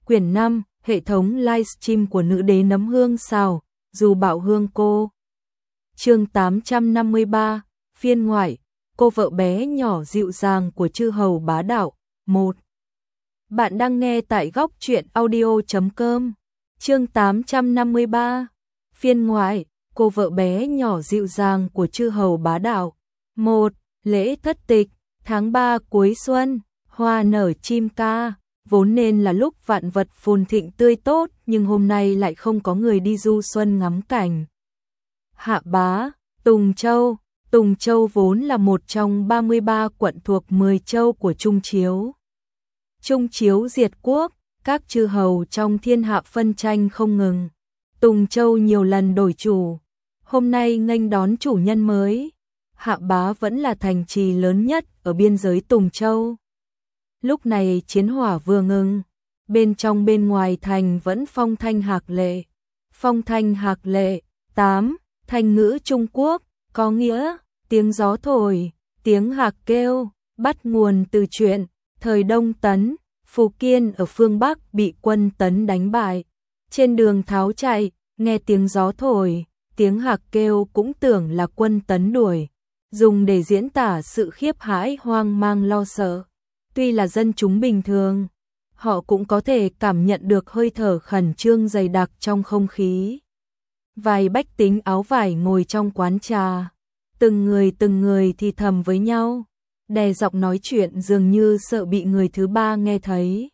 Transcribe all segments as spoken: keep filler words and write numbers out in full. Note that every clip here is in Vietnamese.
Quyển năm, hệ thống livestream của nữ đế nấm hương xào, dù bảo hương cô. Chương tám trăm năm mươi ba, phiên ngoại, cô vợ bé nhỏ dịu dàng của chư hầu bá đạo. một. Bạn đang nghe tại góc truyện audio chấm com. Chương tám trăm năm mươi ba, phiên ngoại, cô vợ bé nhỏ dịu dàng của chư hầu bá đạo. một. Lễ thất tịch, tháng ba cuối xuân, hoa nở chim ca. Vốn nên là lúc vạn vật phồn thịnh tươi tốt, nhưng hôm nay lại không có người đi du xuân ngắm cảnh. Hạ Bá, Tùng Châu. Tùng Châu vốn là một trong ba mươi ba quận thuộc mười châu của Trung Chiếu. Trung Chiếu diệt quốc, các chư hầu trong thiên hạ phân tranh không ngừng. Tùng Châu nhiều lần đổi chủ, hôm nay nghênh đón chủ nhân mới. Hạ Bá vẫn là thành trì lớn nhất ở biên giới Tùng Châu. Lúc này chiến hỏa vừa ngừng, bên trong bên ngoài thành vẫn phong thanh hạc lệ. Phong thanh hạc lệ, tám, thành ngữ Trung Quốc, có nghĩa, tiếng gió thổi, tiếng hạc kêu, bắt nguồn từ chuyện, thời Đông Tấn, Phù Kiên ở phương Bắc bị quân Tấn đánh bại. Trên đường tháo chạy, nghe tiếng gió thổi, tiếng hạc kêu cũng tưởng là quân Tấn đuổi, dùng để diễn tả sự khiếp hãi hoang mang lo sợ. Tuy là dân chúng bình thường, họ cũng có thể cảm nhận được hơi thở khẩn trương dày đặc trong không khí. Vài bách tính áo vải ngồi trong quán trà, từng người từng người thì thầm với nhau, đè giọng nói chuyện dường như sợ bị người thứ ba nghe thấy.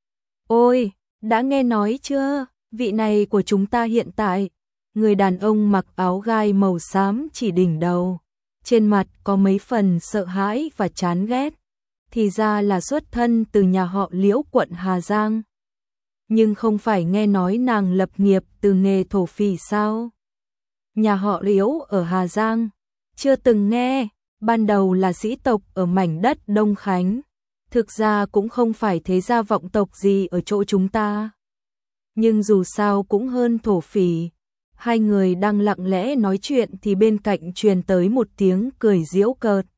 Ôi, đã nghe nói chưa, vị này của chúng ta hiện tại, người đàn ông mặc áo gai màu xám chỉ đỉnh đầu, trên mặt có mấy phần sợ hãi và chán ghét. Thì ra là xuất thân từ nhà họ Liễu quận Hà Giang. Nhưng không phải nghe nói nàng lập nghiệp từ nghề thổ phỉ sao? Nhà họ Liễu ở Hà Giang, chưa từng nghe, ban đầu là sĩ tộc ở mảnh đất Đông Khánh. Thực ra cũng không phải thế gia vọng tộc gì ở chỗ chúng ta. Nhưng dù sao cũng hơn thổ phỉ. Hai người đang lặng lẽ nói chuyện thì bên cạnh truyền tới một tiếng cười giễu cợt.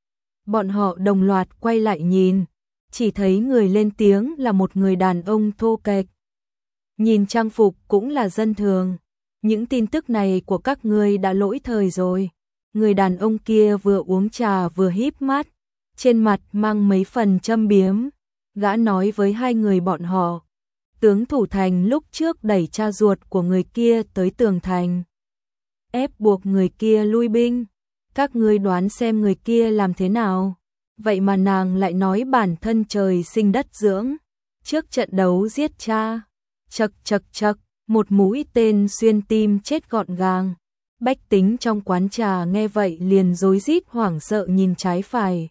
Bọn họ đồng loạt quay lại nhìn, chỉ thấy người lên tiếng là một người đàn ông thô kệch. Nhìn trang phục cũng là dân thường. Những tin tức này của các ngươi đã lỗi thời rồi. Người đàn ông kia vừa uống trà vừa híp mắt, trên mặt mang mấy phần châm biếm. Gã nói với hai người bọn họ, tướng thủ thành lúc trước đẩy cha ruột của người kia tới tường thành, ép buộc người kia lui binh. Các ngươi đoán xem người kia làm thế nào? Vậy mà nàng lại nói bản thân trời sinh đất dưỡng, trước trận đấu giết cha. Chậc chậc chậc, một mũi tên xuyên tim chết gọn gàng. Bách tính trong quán trà nghe vậy liền rối rít hoảng sợ nhìn trái phải.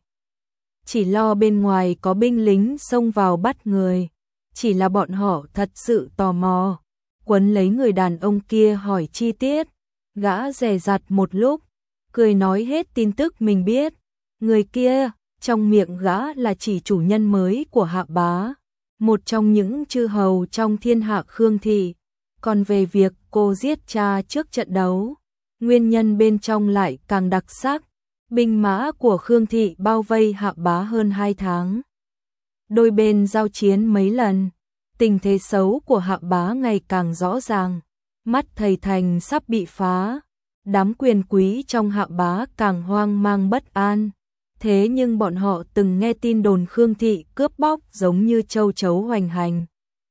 Chỉ lo bên ngoài có binh lính xông vào bắt người. Chỉ là bọn họ thật sự tò mò, quấn lấy người đàn ông kia hỏi chi tiết. Gã dè dặt một lúc, cười nói hết tin tức mình biết. Người kia, trong miệng gã là chỉ chủ nhân mới của Hạ Bá, một trong những chư hầu trong thiên hạ Khương thị. Còn về việc cô giết cha trước trận đấu, nguyên nhân bên trong lại càng đặc sắc. Binh mã của Khương thị bao vây Hạ Bá hơn hai tháng. Đôi bên giao chiến mấy lần, tình thế xấu của Hạ Bá ngày càng rõ ràng. Mắt thầy thành sắp bị phá. Đám quyền quý trong Hạ Bá càng hoang mang bất an. Thế nhưng bọn họ từng nghe tin đồn Khương thị cướp bóc giống như châu chấu hoành hành.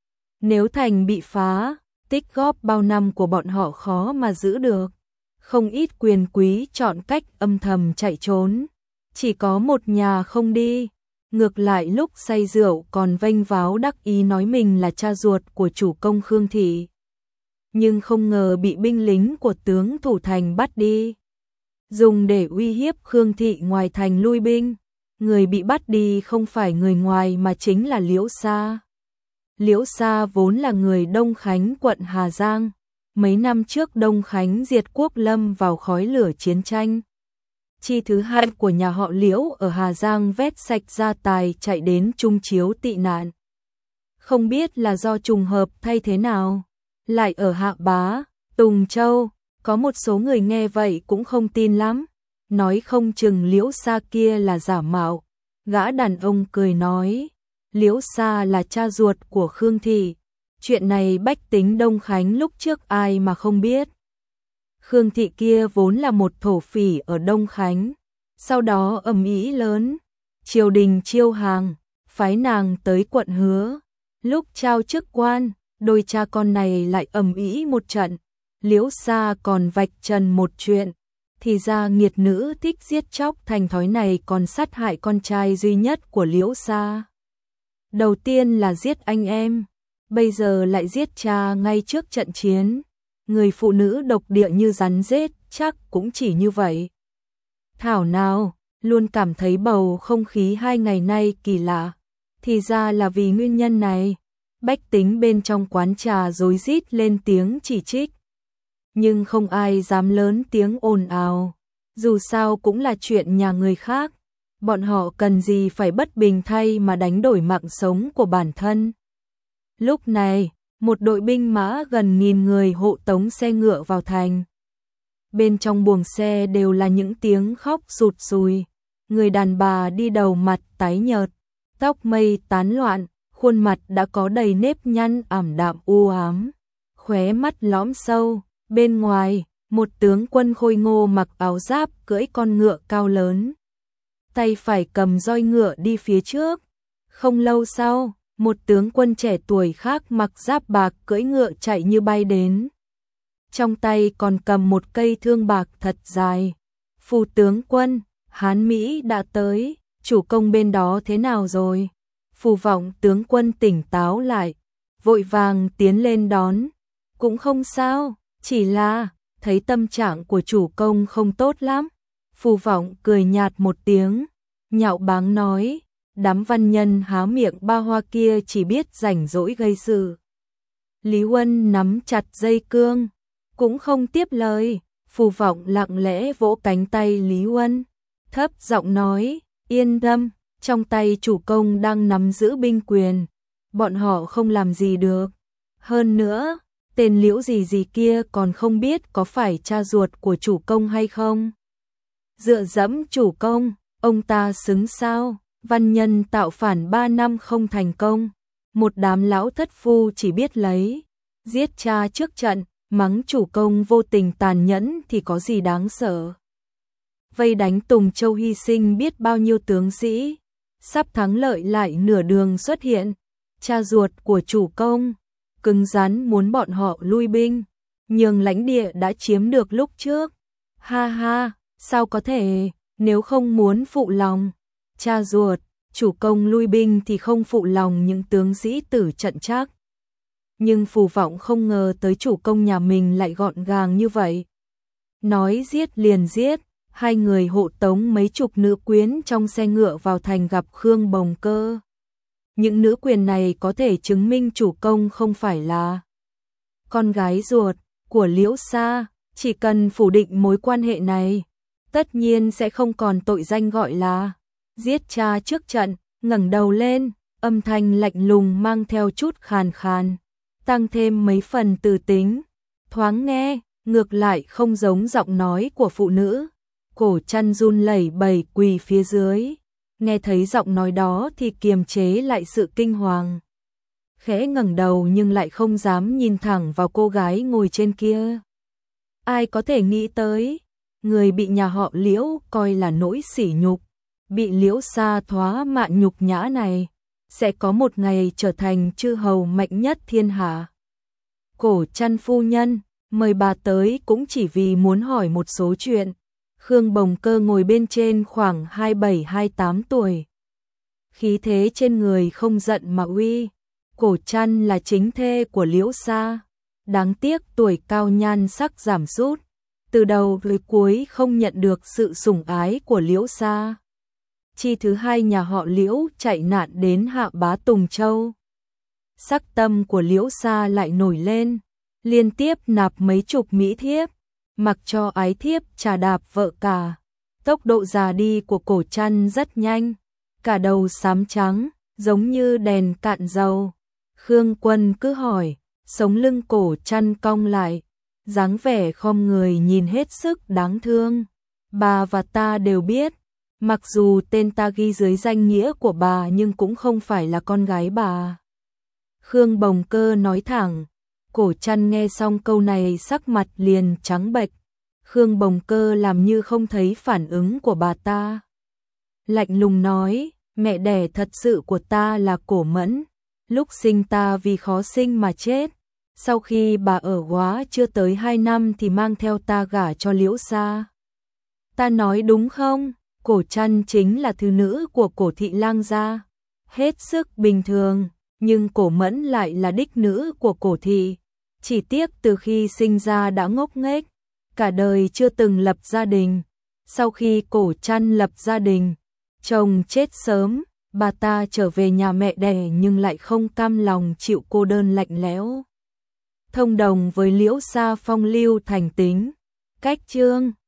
Nếu thành bị phá, tích góp bao năm của bọn họ khó mà giữ được. Không ít quyền quý chọn cách âm thầm chạy trốn. Chỉ có một nhà không đi. Ngược lại lúc say rượu còn vênh váo đắc ý nói mình là cha ruột của chủ công Khương thị. Nhưng không ngờ bị binh lính của tướng thủ thành bắt đi, dùng để uy hiếp Khương thị ngoài thành lui binh. Người bị bắt đi không phải người ngoài mà chính là Liễu Sa. Liễu Sa vốn là người Đông Khánh quận Hà Giang. Mấy năm trước Đông Khánh diệt quốc lâm vào khói lửa chiến tranh. Chi thứ hai của nhà họ Liễu ở Hà Giang vét sạch gia tài chạy đến Trung Chiếu tị nạn. Không biết là do trùng hợp thay thế nào, lại ở Hạ Bá, Tùng Châu. Có một số người nghe vậy cũng không tin lắm, nói không chừng Liễu Sa kia là giả mạo. Gã đàn ông cười nói, Liễu Sa là cha ruột của Khương thị, Chuyện này bách tính Đông Khánh lúc trước ai mà không biết. Khương thị kia vốn là một thổ phỉ ở Đông Khánh, sau đó ầm ĩ lớn, triều đình chiêu hàng, phái nàng tới quận Hứa, lúc trao chức quan, đôi cha con này lại ầm ĩ một trận, Liễu Sa còn vạch trần một chuyện, thì ra nghiệt nữ thích giết chóc thành thói này còn sát hại con trai duy nhất của Liễu Sa. Đầu tiên là giết anh em, bây giờ lại giết cha ngay trước trận chiến. Người phụ nữ độc địa như rắn rết chắc cũng chỉ như vậy. Thảo nào, luôn cảm thấy bầu không khí hai ngày nay kỳ lạ. Thì ra là vì nguyên nhân này. Bách tính bên trong quán trà rối rít lên tiếng chỉ trích. Nhưng không ai dám lớn tiếng ồn ào. Dù sao cũng là chuyện nhà người khác. Bọn họ cần gì phải bất bình thay mà đánh đổi mạng sống của bản thân. Lúc này, một đội binh mã gần nghìn người hộ tống xe ngựa vào thành. Bên trong buồng xe đều là những tiếng khóc sụt sùi. Người đàn bà đi đầu mặt tái nhợt, tóc mây tán loạn, khuôn mặt đã có đầy nếp nhăn ảm đạm u ám, khóe mắt lõm sâu. Bên ngoài, một tướng quân khôi ngô mặc áo giáp cưỡi con ngựa cao lớn. Tay phải cầm roi ngựa đi phía trước. Không lâu sau, một tướng quân trẻ tuổi khác mặc giáp bạc cưỡi ngựa chạy như bay đến. Trong tay còn cầm một cây thương bạc thật dài. Phù tướng quân, Hán Mỹ đã tới, chủ công bên đó thế nào rồi? Phù vọng tướng quân tỉnh táo lại, vội vàng tiến lên đón. Cũng không sao, chỉ là thấy tâm trạng của chủ công không tốt lắm. Phù vọng cười nhạt một tiếng, nhạo báng nói. Đám văn nhân há miệng ba hoa kia chỉ biết rảnh rỗi gây sự. Lý Huân nắm chặt dây cương, cũng không tiếp lời. Phù vọng lặng lẽ vỗ cánh tay Lý Huân, thấp giọng nói, yên tâm, trong tay chủ công đang nắm giữ binh quyền, bọn họ không làm gì được. Hơn nữa, tên Liễu gì gì kia còn không biết có phải cha ruột của chủ công hay không. Dựa dẫm chủ công, ông ta xứng sao? Văn nhân tạo phản ba năm không thành công, một đám lão thất phu chỉ biết lấy giết cha trước trận, mắng chủ công vô tình tàn nhẫn thì có gì đáng sợ. Vây đánh Tùng Châu hy sinh biết bao nhiêu tướng sĩ, sắp thắng lợi lại nửa đường xuất hiện, cha ruột của chủ công, cứng rắn muốn bọn họ lui binh, nhường lãnh địa đã chiếm được lúc trước. Ha ha, sao có thể, nếu không muốn phụ lòng cha ruột, chủ công lui binh thì không phụ lòng những tướng sĩ tử trận chắc. Nhưng Phù vọng không ngờ tới chủ công nhà mình lại gọn gàng như vậy. Nói giết liền giết, hai người hộ tống mấy chục nữ quyến trong xe ngựa vào thành gặp Khương Bồng Cơ. Những nữ quyền này có thể chứng minh chủ công không phải là con gái ruột của Liễu Sa, chỉ cần phủ định mối quan hệ này, tất nhiên sẽ không còn tội danh gọi là giết cha trước trận. Ngẩng đầu lên, âm thanh lạnh lùng mang theo chút khàn khàn, tăng thêm mấy phần từ tính, thoáng nghe, ngược lại không giống giọng nói của phụ nữ. Cổ Trăn run lẩy bẩy quỳ phía dưới, nghe thấy giọng nói đó thì kiềm chế lại sự kinh hoàng. Khẽ ngẩng đầu nhưng lại không dám nhìn thẳng vào cô gái ngồi trên kia. Ai có thể nghĩ tới, người bị nhà họ Liễu coi là nỗi sỉ nhục, bị Liễu Sa thoá mạ nhục nhã này, sẽ có một ngày trở thành chư hầu mạnh nhất thiên hạ. Cổ Trăn phu nhân, mời bà tới cũng chỉ vì muốn hỏi một số chuyện. Khương Bồng Cơ ngồi bên trên khoảng hai mươi bảy hai mươi tám tuổi. Khí thế trên người không giận mà uy. Cổ Trăn là chính thê của Liễu Sa. Đáng tiếc tuổi cao nhan sắc giảm sút, từ đầu tới cuối không nhận được sự sủng ái của Liễu Sa. Chi thứ hai nhà họ Liễu chạy nạn đến Hạ Bá Tùng Châu. Sắc tâm của Liễu Sa lại nổi lên, liên tiếp nạp mấy chục mỹ thiếp, mặc cho ái thiếp trà đạp vợ cả. Tốc độ già đi của Cổ Trăn rất nhanh, cả đầu xám trắng, giống như đèn cạn dầu. Khương Quân cứ hỏi, sống lưng Cổ Trăn cong lại, dáng vẻ khom người nhìn hết sức đáng thương. Bà và ta đều biết, mặc dù tên ta ghi dưới danh nghĩa của bà nhưng cũng không phải là con gái bà. Khương Bồng Cơ nói thẳng. Cổ Trăn nghe xong câu này sắc mặt liền trắng bệch. Khương Bồng Cơ làm như không thấy phản ứng của bà ta. Lạnh lùng nói, mẹ đẻ thật sự của ta là Cổ Mẫn. Lúc sinh ta vì khó sinh mà chết. Sau khi bà ở Góa chưa tới hai năm thì mang theo ta gả cho Liễu Sa. Ta nói đúng không? Cổ Trăn chính là thứ nữ của Cổ thị lang gia. Hết sức bình thường, nhưng Cổ Mẫn lại là đích nữ của Cổ thị. Chỉ tiếc từ khi sinh ra đã ngốc nghếch, cả đời chưa từng lập gia đình. Sau khi Cổ Trăn lập gia đình, chồng chết sớm, bà ta trở về nhà mẹ đẻ nhưng lại không cam lòng chịu cô đơn lạnh lẽo. Thông đồng với Liễu Sa phong lưu thành tính, cách chương